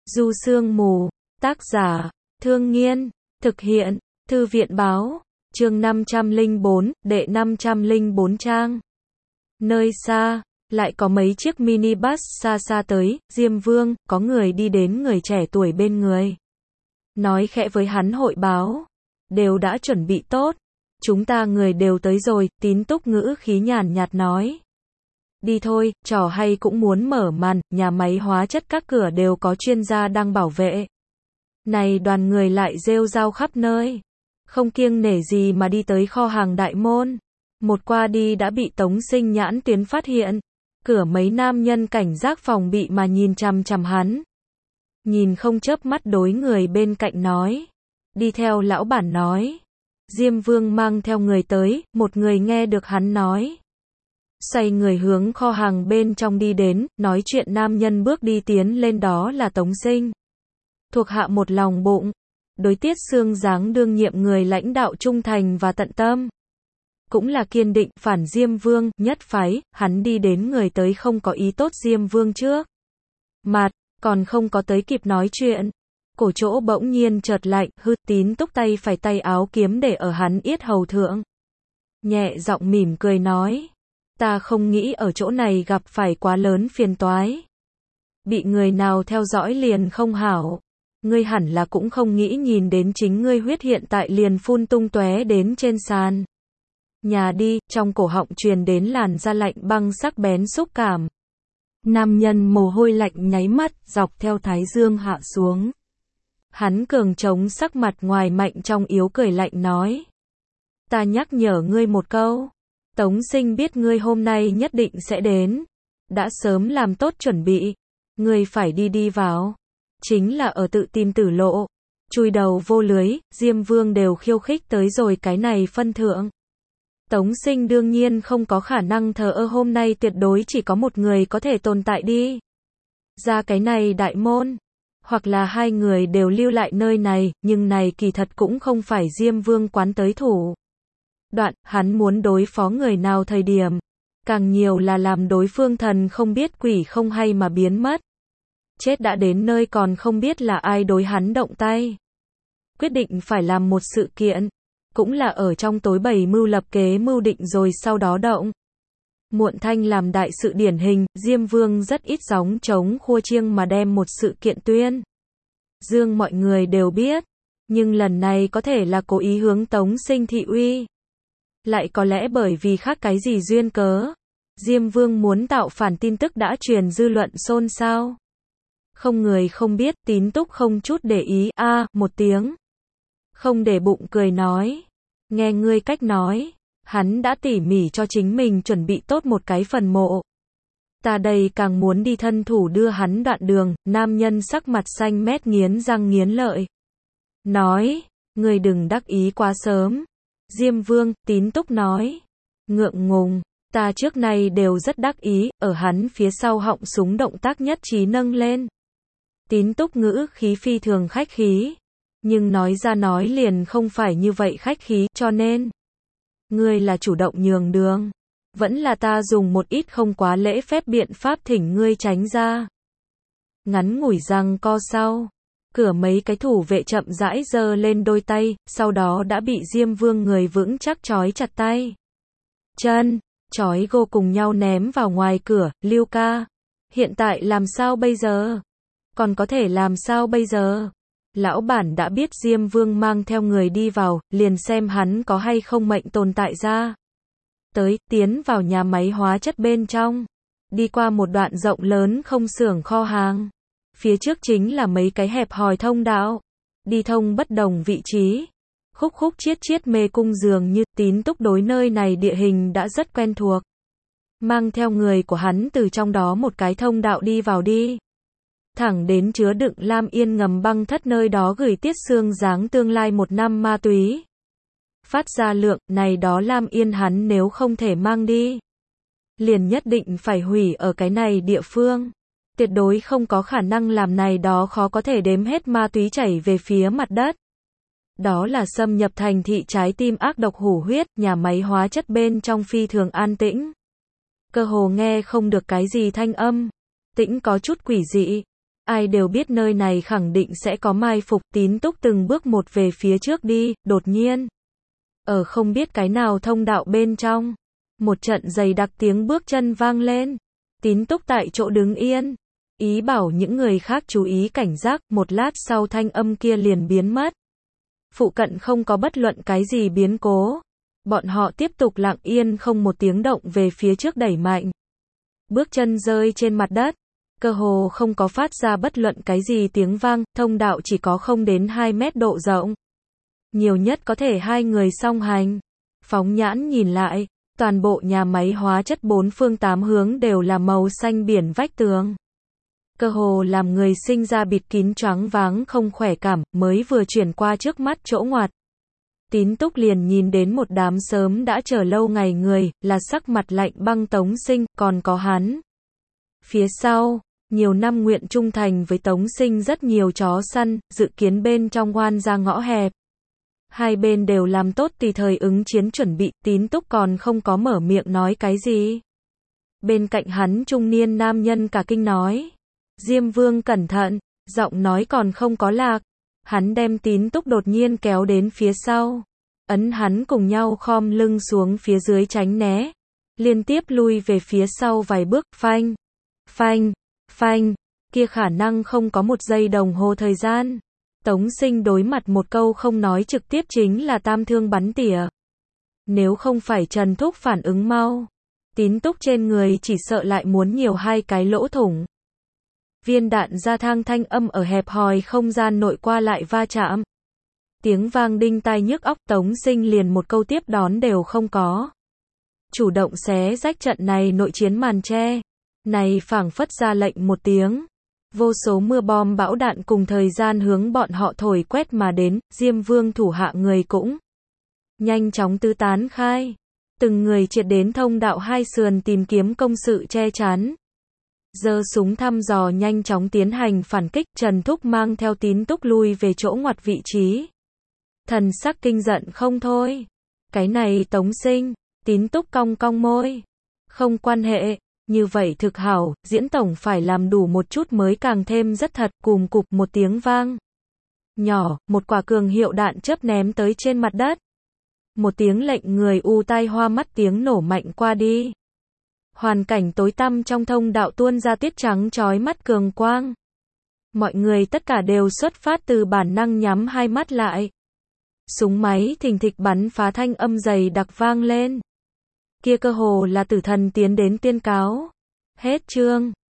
Du Sương Mù, tác giả, Thương Nghiên, thực hiện, Thư viện Báo, chương 504, đệ 504 trang. Nơi xa, lại có mấy chiếc minibus xa xa tới, Diêm Vương, có người đi đến người trẻ tuổi bên người. Nói khẽ với hắn hội báo, đều đã chuẩn bị tốt, chúng ta người đều tới rồi, Tín Túc ngữ khí nhàn nhạt nói. Đi thôi, trò hay cũng muốn mở màn, nhà máy hóa chất các cửa đều có chuyên gia đang bảo vệ. Này đoàn người lại rêu rao khắp nơi, không kiêng nể gì mà đi tới kho hàng đại môn. Một qua đi đã bị Tống Sinh nhãn tuyến phát hiện, cửa mấy nam nhân cảnh giác phòng bị mà nhìn chằm chằm hắn. Nhìn không chớp mắt đối người bên cạnh nói, đi theo lão bản nói. Diêm Vương mang theo người tới, một người nghe được hắn nói. Xoay người hướng kho hàng bên trong đi đến, nói chuyện nam nhân bước đi tiến lên đó là Tống Sinh. Thuộc hạ một lòng bụng, đối Tiết Sương dáng đương nhiệm người lãnh đạo trung thành và tận tâm. Cũng là kiên định, phản Diêm Vương, nhất phái, hắn đi đến người tới không có ý tốt Diêm Vương trước. Mặt, còn không có tới kịp nói chuyện. Cổ chỗ bỗng nhiên chợt lạnh, Tín Túc tay phải tay áo kiếm để ở hắn yết hầu thượng. Nhẹ giọng mỉm cười nói. Ta không nghĩ ở chỗ này gặp phải quá lớn phiền toái. Bị người nào theo dõi liền không hảo. Ngươi hẳn là cũng không nghĩ nhìn đến chính ngươi huyết hiện tại liền phun tung tóe đến trên sàn. Nhà đi, trong cổ họng truyền đến làn da lạnh băng sắc bén xúc cảm. Nam nhân mồ hôi lạnh nháy mắt, dọc theo thái dương hạ xuống. Hắn cường chống sắc mặt ngoài mạnh trong yếu cười lạnh nói. Ta nhắc nhở ngươi một câu. Tống Sinh biết ngươi hôm nay nhất định sẽ đến. Đã sớm làm tốt chuẩn bị. Ngươi phải đi vào. Chính là ở tự tìm tử lộ. Chui đầu vô lưới, Diêm Vương đều khiêu khích tới rồi cái này phân thượng. Tống Sinh đương nhiên không có khả năng thờ ơ hôm nay tuyệt đối chỉ có một người có thể tồn tại đi. Ra cái này đại môn. Hoặc là hai người đều lưu lại nơi này, nhưng này kỳ thật cũng không phải Diêm Vương quán tới thủ. Đoạn, hắn muốn đối phó người nào thời điểm. Càng nhiều là làm đối phương thần không biết quỷ không hay mà biến mất. Chết đã đến nơi còn không biết là ai đối hắn động tay. Quyết định phải làm một sự kiện. Cũng là ở trong tối bày mưu lập kế mưu định rồi sau đó động. Muộn thanh làm đại sự điển hình, Diêm Vương rất ít gióng trống khua chiêng mà đem một sự kiện tuyên. Dương mọi người đều biết. Nhưng lần này có thể là cố ý hướng Tống Sinh thị uy. Lại có lẽ bởi vì khác cái gì duyên cớ. Diêm Vương muốn tạo phản tin tức đã truyền dư luận xôn xao. Không người không biết, Tín Túc không chút để ý, một tiếng. Không để bụng cười nói. Nghe ngươi cách nói. Hắn đã tỉ mỉ cho chính mình chuẩn bị tốt một cái phần mộ. Ta đây càng muốn đi thân thủ đưa hắn đoạn đường, nam nhân sắc mặt xanh mét nghiến răng nghiến lợi. Nói, ngươi đừng đắc ý quá sớm. Diêm Vương, Tín Túc nói. Ngượng ngùng, ta trước nay đều rất đắc ý, ở hắn phía sau họng súng động tác nhất trí nâng lên. Tín Túc ngữ khí phi thường khách khí. Nhưng nói ra nói liền không phải như vậy khách khí, cho nên. Ngươi là chủ động nhường đường. Vẫn là ta dùng một ít không quá lễ phép biện pháp thỉnh ngươi tránh ra. Ngắn ngủi răng co sau. Cửa mấy cái thủ vệ chậm rãi giơ lên đôi tay, sau đó đã bị Diêm Vương người vững chắc trói chặt tay. Chân, trói gô cùng nhau ném vào ngoài cửa, Lưu ca. Hiện tại làm sao bây giờ? Còn có thể làm sao bây giờ? Lão bản đã biết Diêm Vương mang theo người đi vào, liền xem hắn có hay không mệnh tồn tại ra. Tiến vào nhà máy hóa chất bên trong. Đi qua một đoạn rộng lớn không xưởng kho hàng. Phía trước chính là mấy cái hẹp hòi thông đạo. Đi thông bất đồng vị trí. Khúc khúc chiết chiết mê cung dường như Tín Túc đối nơi này địa hình đã rất quen thuộc. Mang theo người của hắn từ trong đó một cái thông đạo đi vào đi. Thẳng đến chứa đựng Lam Yên ngầm băng thất nơi đó gửi Tiết Sương dáng tương lai 1 năm ma túy. Phát ra lượng, này đó Lam Yên hắn nếu không thể mang đi. Liền nhất định phải hủy ở cái này địa phương. Tuyệt đối không có khả năng làm này đó khó có thể đếm hết ma túy chảy về phía mặt đất. Đó là xâm nhập thành thị trái tim ác độc hủ huyết, nhà máy hóa chất bên trong phi thường an tĩnh. Cơ hồ nghe không được cái gì thanh âm. Tĩnh có chút quỷ dị. Ai đều biết nơi này khẳng định sẽ có mai phục, Tín Túc từng bước một về phía trước đi, đột nhiên. Ở không biết cái nào thông đạo bên trong. Một trận dày đặc tiếng bước chân vang lên. Tín Túc tại chỗ đứng yên. Ý bảo những người khác chú ý cảnh giác, một lát sau thanh âm kia liền biến mất. Phụ cận không có bất luận cái gì biến cố. Bọn họ tiếp tục lặng yên không một tiếng động về phía trước đẩy mạnh. Bước chân rơi trên mặt đất. Cơ hồ không có phát ra bất luận cái gì tiếng vang, thông đạo chỉ có không đến 2 mét độ rộng. Nhiều nhất có thể 2 người song hành. Phóng nhãn nhìn lại, toàn bộ nhà máy hóa chất 4 phương 8 hướng đều là màu xanh biển vách tường. Cơ hồ làm người sinh ra bịt kín choáng váng không khỏe cảm, mới vừa chuyển qua trước mắt chỗ ngoặt. Tín Túc liền nhìn đến một đám sớm đã chờ lâu ngày người, là sắc mặt lạnh băng Tống Sinh, còn có hắn. Phía sau, nhiều năm nguyện trung thành với Tống Sinh rất nhiều chó săn, dự kiến bên trong oan ra ngõ hẹp. Hai bên đều làm tốt tùy thời ứng chiến chuẩn bị, Tín Túc còn không có mở miệng nói cái gì. Bên cạnh hắn trung niên nam nhân cả kinh nói. Diêm Vương cẩn thận, giọng nói còn không có lạc. Hắn đem Tín Túc đột nhiên kéo đến phía sau. Ấn hắn cùng nhau khom lưng xuống phía dưới tránh né. Liên tiếp lui về phía sau vài bước, phanh, phanh, phanh. Kia khả năng không có một giây đồng hồ thời gian. Tống Sinh đối mặt một câu không nói trực tiếp chính là tam thương bắn tỉa. Nếu không phải Trần Thúc phản ứng mau, Tín Túc trên người chỉ sợ lại muốn nhiều 2 cái lỗ thủng. Viên đạn ra thang thanh âm ở hẹp hòi không gian nội qua lại va chạm. Tiếng vang đinh tai nhức óc, Tống Sinh liền một câu tiếp đón đều không có. Chủ động xé rách trận này nội chiến màn che. Này phảng phất ra lệnh một tiếng. Vô số mưa bom bão đạn cùng thời gian hướng bọn họ thổi quét mà đến, Diêm Vương thủ hạ người cũng nhanh chóng tứ tán khai. Từng người triệt đến thông đạo hai sườn tìm kiếm công sự che chắn. Giơ súng thăm dò nhanh chóng tiến hành phản kích, Trần Thúc mang theo Tín Túc lui về chỗ ngoặt vị trí. Thần sắc kinh giận không thôi. Cái này Tống Sinh, Tín Túc cong cong môi. Không quan hệ, như vậy thực hảo, diễn tổng phải làm đủ một chút mới càng thêm rất thật, cùm cụp một tiếng vang. Nhỏ, một quả cường hiệu đạn chớp ném tới trên mặt đất. Một tiếng lệnh người u tai hoa mắt tiếng nổ mạnh qua đi. Hoàn cảnh tối tăm trong thông đạo tuôn ra tiết trắng chói mắt cường quang. Mọi người tất cả đều xuất phát từ bản năng nhắm hai mắt lại. Súng máy thình thịch bắn phá thanh âm dày đặc vang lên. Kia cơ hồ là tử thần tiến đến tuyên cáo. Hết chương.